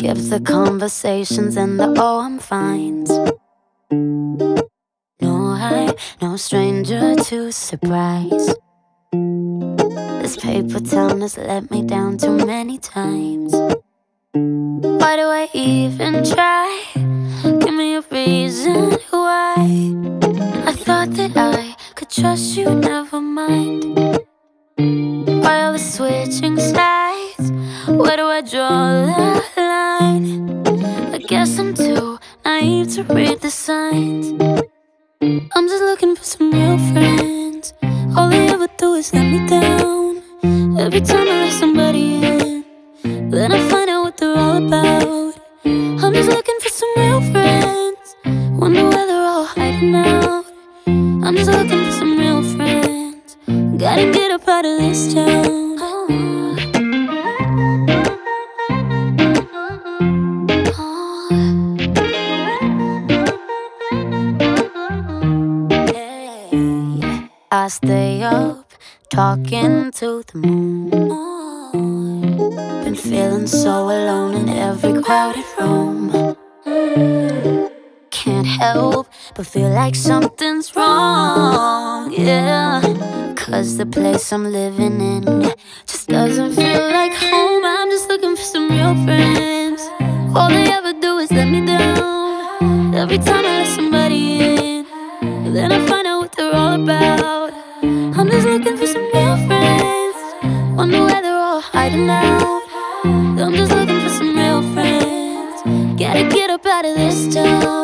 skips the conversations and the oh, I'm fines. No, I'm no stranger to surprise. This paper town has let me down too many times. Why do I even try? Give me a reason why. I thought that I could trust you, never mind. Why all the switching sides? Where do I draw the line? I guess I'm too naive to read the signs. I'm just looking for some real friends. All they ever do is let me down. Every time I let somebody in, then I find out what they're all about. I'm just looking for some real friends. Wonder where they're all hiding out. I'm just looking for some real friends. Gotta get up out of this town. I stay up, talking to the moon. Been feeling so alone in every crowded room. Can't help but feel like something's wrong, yeah. Cause the place I'm living in just doesn't feel like home. I'm just looking for some real friends. All they ever do is let me down. Every time I let somebody in, then I find out what they're all about. I'm just looking for some real friends. Wonder where they're all hiding out. I'm just looking for some real friends. Gotta get up out of this town.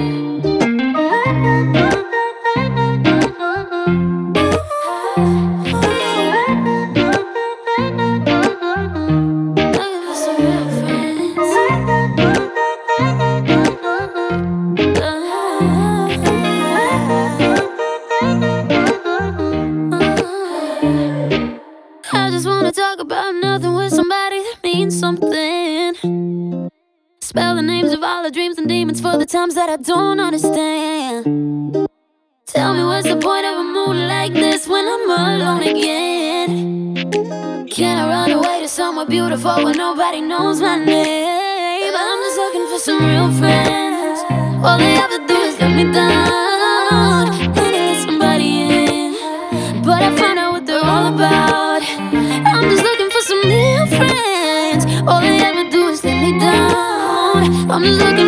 I just wanna talk about nothing with somebody that means something. Spell the names of all the dreams and demons for the times that I don't understand. Tell me what's the point of a moon like this when I'm alone again? Can I run away to somewhere beautiful where nobody knows my name? I'm just looking for some real friends. All they ever do is let me down. And I let somebody in, but I find out what they're all about. I'm just looking for some real friends. All they ever do is let me down. I'm just looking